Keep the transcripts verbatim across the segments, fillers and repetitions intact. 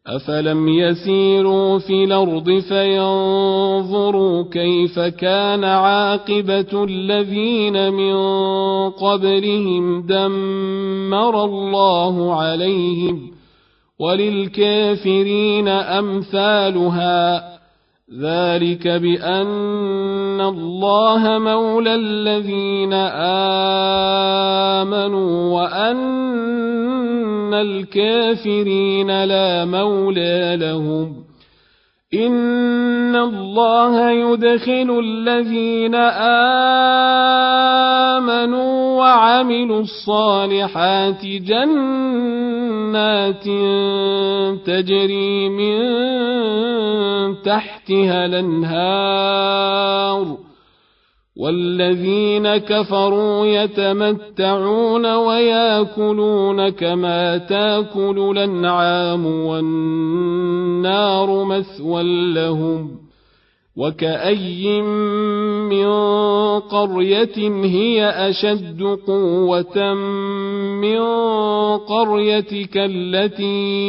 أفلم يسيروا في الأرض فينظروا كيف كان عاقبة الذين من قبلهم دمر الله عليهم وللكافرين أمثالها ذلك بأن الله مولى الذين آمنوا وأن الكافرين لا مولى لهم إن الله يدخل الذين آمنوا وعملوا الصالحات جنات تجري من تحتها الأنهار والذين كفروا يتمتعون ويأكلون كما تأكل الأنعام والنار مثوى لهم وكأي من قرية هي أشد قوة من قريتك التي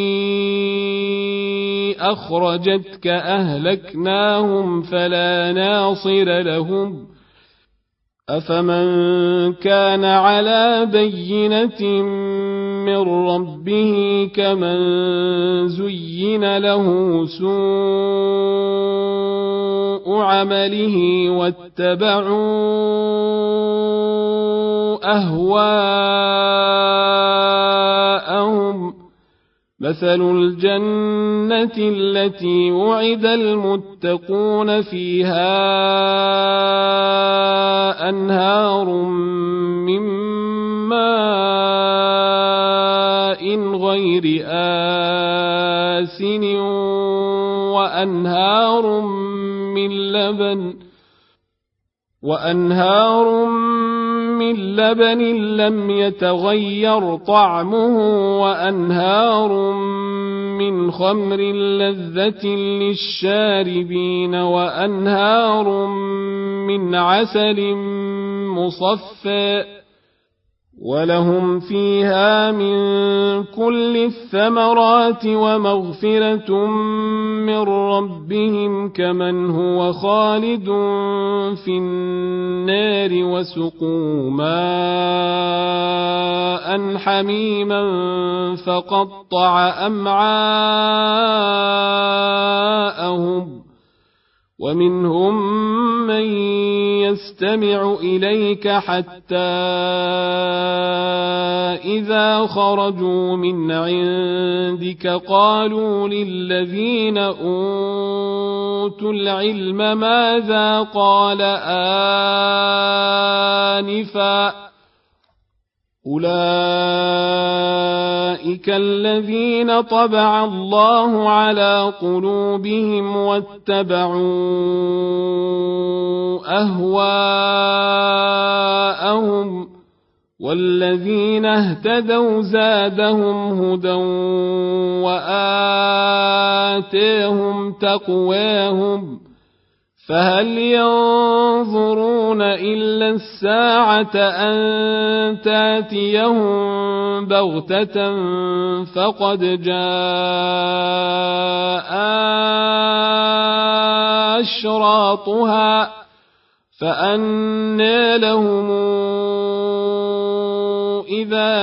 أخرجتك أهلكناهم فلا ناصر لهم أفمن كان على بينة من ربه كمن زين له سوء عمله واتبعوا أهواءهم مثل الجنة التي وعد المتقون فيها أنهار من ماء غير آسن وأنهار من لبن وأنهار من لبن لم يتغير طعمه وأنهار من خمر لذة للشاربين وأنهار من عسل مصفى ولهم فيها من كل الثمرات ومغفرة من ربهم كمن هو خالد في النار وسقوا ماء حميما فقطع أمعاءهم ومنهم من يستمع إليك حتى إذا خرجوا من عندك قالوا للذين أوتوا العلم ماذا قال آنفا أولئك الذين طبع الله على قلوبهم واتبعوا أهواءهم والذين اهتدوا زادهم هدى وآتاهم تقواهم فهل ينظرون إلا الساعة أن تأتيهم بغتة فقد جاء أشراطها فأنى لهم إذا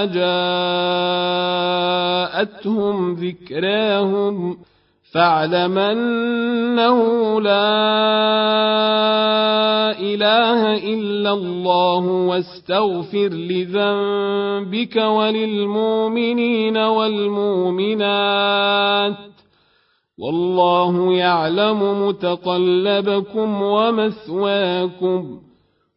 جاءتهم ذكراهم فاعلم أنه لا إله إلا الله واستغفر لذنبك وللمؤمنين والمؤمنات والله يعلم متقلبكم ومثواكم